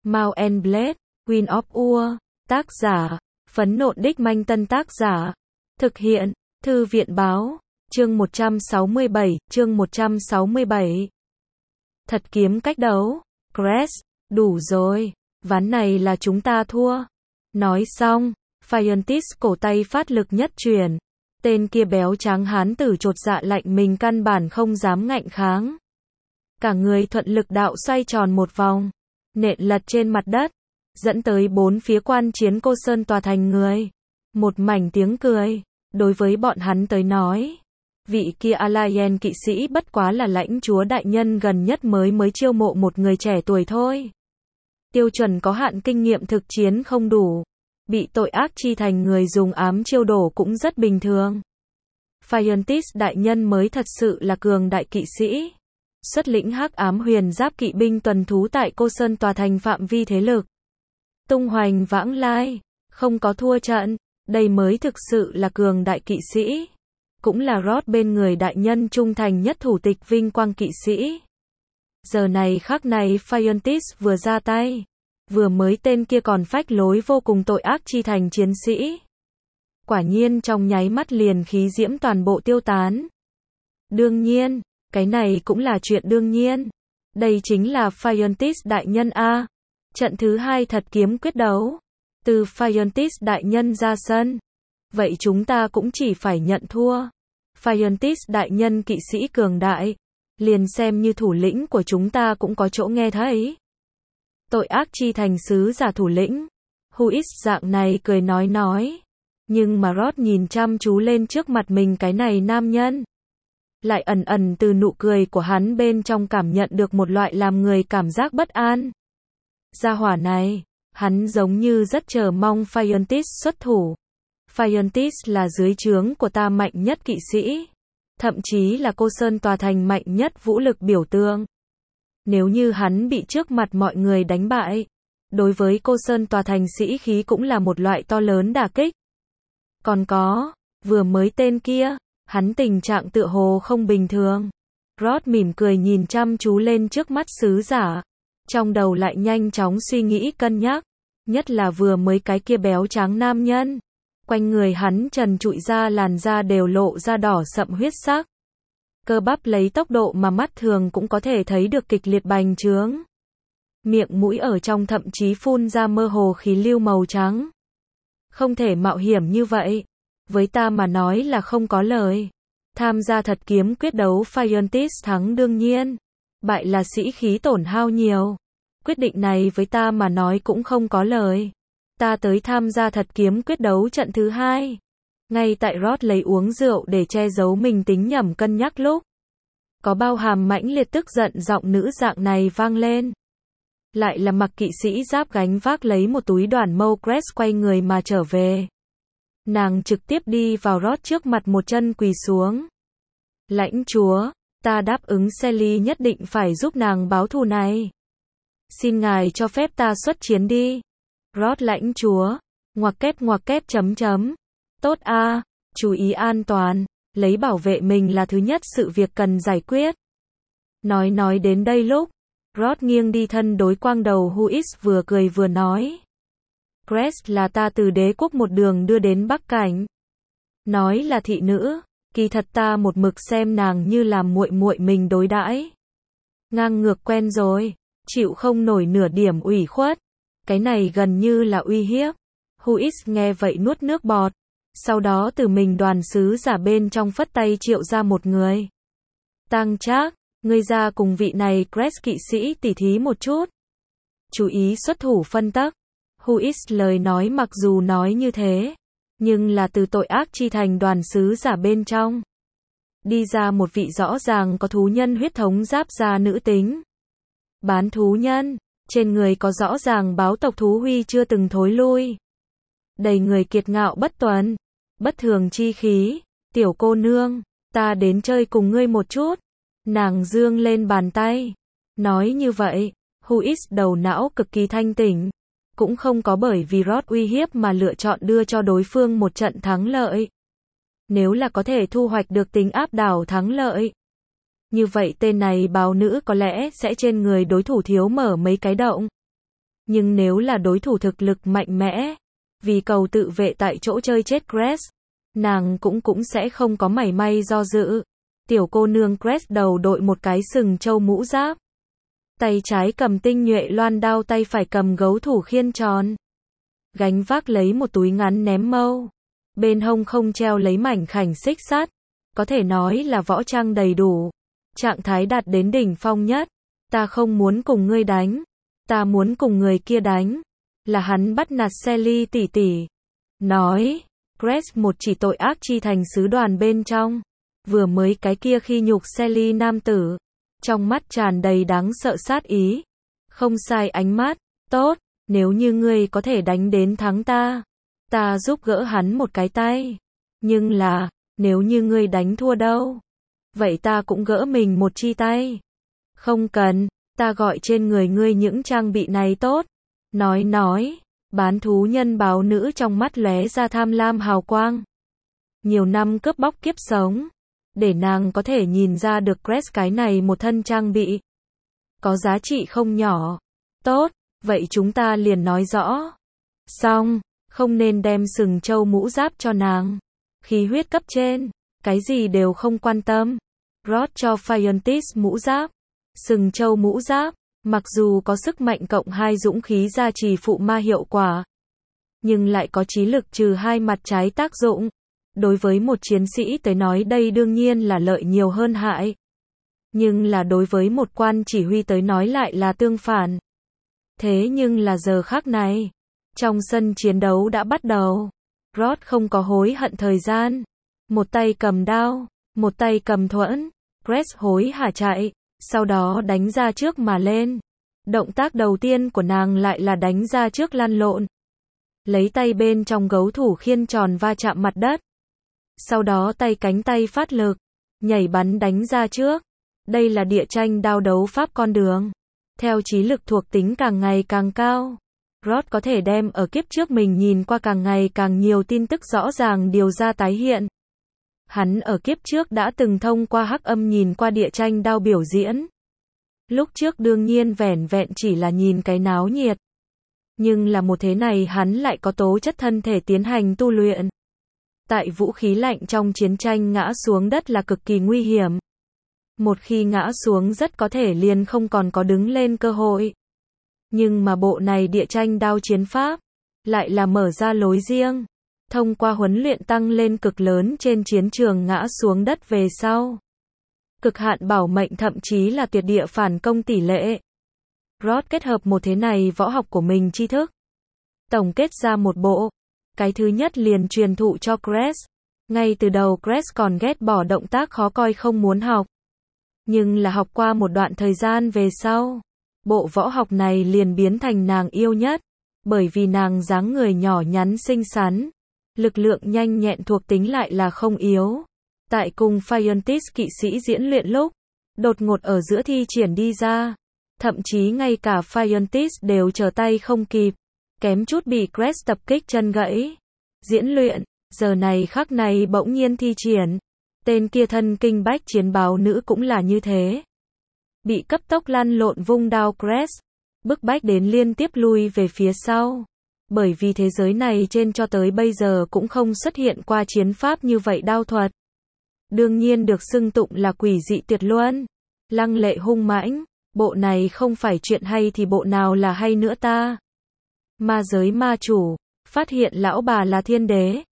Mount and Blade, Queen of Ur, tác giả, Phấn Nộn Đích Manh Tân tác giả, thực hiện, Thư viện báo, chương 167, chương 167. Thật kiếm cách đấu, Crest, đủ rồi, ván này là chúng ta thua. Nói xong, Fiontis cổ tay phát lực nhất chuyển. Tên kia béo tráng hán tử chột dạ lạnh mình căn bản không dám ngạnh kháng. Cả người thuận lực đạo xoay tròn một vòng, nện lật trên mặt đất, dẫn tới bốn phía quan chiến cô sơn tòa thành người. Một mảnh tiếng cười, đối với bọn hắn tới nói. Vị kia Alien kỵ sĩ bất quá là lãnh chúa đại nhân gần nhất mới chiêu mộ một người trẻ tuổi thôi. Tiêu chuẩn có hạn, kinh nghiệm thực chiến không đủ. Bị tội ác chi thành người dùng ám chiêu đổ cũng rất bình thường. Fiontis đại nhân mới thật sự là cường đại kỵ sĩ. Xuất lĩnh hắc ám huyền giáp kỵ binh tuần thú tại cô sơn tòa thành phạm vi thế lực. Tung hoành vãng lai, không có thua trận, đây mới thực sự là cường đại kỵ sĩ. Cũng là Rod bên người đại nhân trung thành nhất thủ tịch vinh quang kỵ sĩ. Giờ này khắc này Fiontis vừa ra tay. Vừa mới tên kia còn phách lối vô cùng tội ác chi thành chiến sĩ. Quả nhiên trong nháy mắt liền khí diễm toàn bộ tiêu tán. Đương nhiên, cái này cũng là chuyện đương nhiên. Đây chính là Fiontis đại nhân A. Trận thứ 2 thật kiếm quyết đấu. Từ Fiontis đại nhân ra sân. Vậy chúng ta cũng chỉ phải nhận thua. Fiontis đại nhân kỵ sĩ cường đại. Liền xem như thủ lĩnh của chúng ta cũng có chỗ nghe thấy. Tội ác chi thành sứ giả thủ lĩnh. Huis dạng này cười nói. Nhưng mà Rod nhìn chăm chú lên trước mặt mình cái này nam nhân. Lại ẩn từ nụ cười của hắn bên trong cảm nhận được một loại làm người cảm giác bất an. Gia hỏa này, hắn giống như rất chờ mong Fiontis xuất thủ. Fiontis là dưới trướng của ta mạnh nhất kỵ sĩ. Thậm chí là cô sơn tòa thành mạnh nhất vũ lực biểu tượng. Nếu như hắn bị trước mặt mọi người đánh bại, đối với cô sơn tòa thành sĩ khí cũng là một loại to lớn đả kích. Còn có, vừa mới tên kia, hắn tình trạng tựa hồ không bình thường. Rod mỉm cười nhìn chăm chú lên trước mắt sứ giả. Trong đầu lại nhanh chóng suy nghĩ cân nhắc. Nhất là vừa mới cái kia béo tráng nam nhân. Quanh người hắn trần trụi ra làn da đều lộ ra đỏ sậm huyết sắc. Cơ bắp lấy tốc độ mà mắt thường cũng có thể thấy được kịch liệt bành trướng. Miệng mũi ở trong thậm chí phun ra mơ hồ khí lưu màu trắng. Không thể mạo hiểm như vậy. Với ta mà nói là không có lời. Tham gia thật kiếm quyết đấu Fiontis thắng đương nhiên. Bại là sĩ khí tổn hao nhiều. Quyết định này với ta mà nói cũng không có lời. Ta tới tham gia thật kiếm quyết đấu trận thứ 2. Ngay tại Rod lấy uống rượu để che giấu mình tính nhẩm cân nhắc lúc. Có bao hàm mãnh liệt tức giận giọng nữ dạng này vang lên. Lại là mặc kỵ sĩ giáp gánh vác lấy một túi đoàn mâu Crest quay người mà trở về. Nàng trực tiếp đi vào Rod trước mặt một chân quỳ xuống. Lãnh chúa, ta đáp ứng Sally nhất định phải giúp nàng báo thù này. Xin ngài cho phép ta xuất chiến đi. Rod lãnh chúa, ngoặc kép chấm. Tốt a, chú ý an toàn, lấy bảo vệ mình là thứ nhất sự việc cần giải quyết. Nói đến đây lúc, Rod nghiêng đi thân đối quang đầu Huis vừa cười vừa nói. Crest là ta từ đế quốc một đường đưa đến Bắc Cảnh. Nói là thị nữ, kỳ thật ta một mực xem nàng như làm muội mình đối đãi. Ngang ngược quen rồi, chịu không nổi nửa điểm ủy khuất. Cái này gần như là uy hiếp. Huis nghe vậy nuốt nước bọt. Sau đó từ mình đoàn sứ giả bên trong phất tay triệu ra một người. Tăng Trác, ngươi ra cùng vị này Crest kỵ sĩ tỉ thí một chút. Chú ý xuất thủ phân tắc. Huis lời nói mặc dù nói như thế, nhưng là từ tội ác chi thành đoàn sứ giả bên trong. Đi ra một vị rõ ràng có thú nhân huyết thống giáp da nữ tính. Bán thú nhân, trên người có rõ ràng báo tộc thú huy chưa từng thối lui. Đầy người kiệt ngạo bất tuần, bất thường chi khí. Tiểu cô nương, ta đến chơi cùng ngươi một chút. Nàng dương lên bàn tay. Nói như vậy, Huis đầu não cực kỳ thanh tỉnh. Cũng không có bởi vì Rod uy hiếp mà lựa chọn đưa cho đối phương một trận thắng lợi. Nếu là có thể thu hoạch được tính áp đảo thắng lợi. Như vậy tên này báo nữ có lẽ sẽ trên người đối thủ thiếu mở mấy cái động. Nhưng nếu là đối thủ thực lực mạnh mẽ, vì cầu tự vệ tại chỗ chơi chết Grace, nàng cũng sẽ không có mảy may do dự. Tiểu cô nương Grace đầu đội một cái sừng trâu mũ giáp. Tay trái cầm tinh nhuệ loan đao, tay phải cầm gấu thủ khiên tròn. Gánh vác lấy một túi ngắn ném mâu. Bên hông không treo lấy mảnh khảnh xích sắt. Có thể nói là võ trang đầy đủ. Trạng thái đạt đến đỉnh phong nhất. Ta không muốn cùng ngươi đánh. Ta muốn cùng người kia đánh. Là hắn bắt nạt Sally tỷ tỷ. Nói. Grace một chỉ tội ác chi thành sứ đoàn bên trong. Vừa mới cái kia khi nhục Sally nam tử. Trong mắt tràn đầy đáng sợ sát ý. Không sai ánh mắt. Tốt, nếu như ngươi có thể đánh đến thắng ta. Ta giúp gỡ hắn một cái tay. Nhưng là, nếu như ngươi đánh thua đâu? Vậy ta cũng gỡ mình một chi tay. Không cần, ta gọi trên người ngươi những trang bị này tốt. Nói. Bán thú nhân báo nữ trong mắt lóe ra tham lam hào quang. Nhiều năm cướp bóc kiếp sống. Để nàng có thể nhìn ra được Grace cái này một thân trang bị. Có giá trị không nhỏ. Tốt, vậy chúng ta liền nói rõ. Xong, không nên đem sừng trâu mũ giáp cho nàng. Khí huyết cấp trên, cái gì đều không quan tâm. Rod cho Phiontis mũ giáp. Sừng trâu mũ giáp, mặc dù có sức mạnh cộng 2 dũng khí gia trì phụ ma hiệu quả. Nhưng lại có trí lực trừ 2 mặt trái tác dụng. Đối với một chiến sĩ tới nói đây đương nhiên là lợi nhiều hơn hại. Nhưng là đối với một quan chỉ huy tới nói lại là tương phản. Thế nhưng là giờ khắc này, trong sân chiến đấu đã bắt đầu. Rod không có hối hận thời gian. Một tay cầm đao, một tay cầm thuẫn. Grace hối hả chạy, sau đó đánh ra trước mà lên. Động tác đầu tiên của nàng lại là đánh ra trước lăn lộn. Lấy tay bên trong gấu thủ khiên tròn va chạm mặt đất. Sau đó cánh tay phát lực, nhảy bắn đánh ra trước. Đây là địa tranh đao đấu pháp con đường. Theo trí lực thuộc tính càng ngày càng cao, Rod có thể đem ở kiếp trước mình nhìn qua càng ngày càng nhiều tin tức rõ ràng điều ra tái hiện. Hắn ở kiếp trước đã từng thông qua hắc âm nhìn qua địa tranh đao biểu diễn. Lúc trước đương nhiên vẻn vẹn chỉ là nhìn cái náo nhiệt. Nhưng là một thế này hắn lại có tố chất thân thể tiến hành tu luyện. Tại vũ khí lạnh trong chiến tranh ngã xuống đất là cực kỳ nguy hiểm. Một khi ngã xuống rất có thể liền không còn có đứng lên cơ hội. Nhưng mà bộ này địa tranh đao chiến pháp lại là mở ra lối riêng. Thông qua huấn luyện tăng lên cực lớn trên chiến trường ngã xuống đất về sau. Cực hạn bảo mệnh thậm chí là tuyệt địa phản công tỷ lệ. Rod kết hợp một thế này võ học của mình tri thức. Tổng kết ra một bộ. Cái thứ nhất liền truyền thụ cho Grace. Ngay từ đầu Grace còn ghét bỏ động tác khó coi không muốn học. Nhưng là học qua một đoạn thời gian về sau. Bộ võ học này liền biến thành nàng yêu nhất. Bởi vì nàng dáng người nhỏ nhắn xinh xắn. Lực lượng nhanh nhẹn thuộc tính lại là không yếu. Tại cùng Phiontis kỵ sĩ diễn luyện lúc. Đột ngột ở giữa thi triển đi ra. Thậm chí ngay cả Phiontis đều trở tay không kịp. Kém chút bị Grace tập kích chân gãy. Diễn luyện, giờ này khắc này bỗng nhiên thi triển. Tên kia thân kinh bách chiến báo nữ cũng là như thế. Bị cấp tốc lăn lộn vung đao Grace. Bức bách đến liên tiếp lui về phía sau. Bởi vì thế giới này trên cho tới bây giờ cũng không xuất hiện qua chiến pháp như vậy đao thuật. Đương nhiên được xưng tụng là quỷ dị tuyệt luân. Lăng lệ hung mãnh. Bộ này không phải chuyện hay thì bộ nào là hay nữa ta. Ma giới ma chủ, phát hiện lão bà là thiên đế.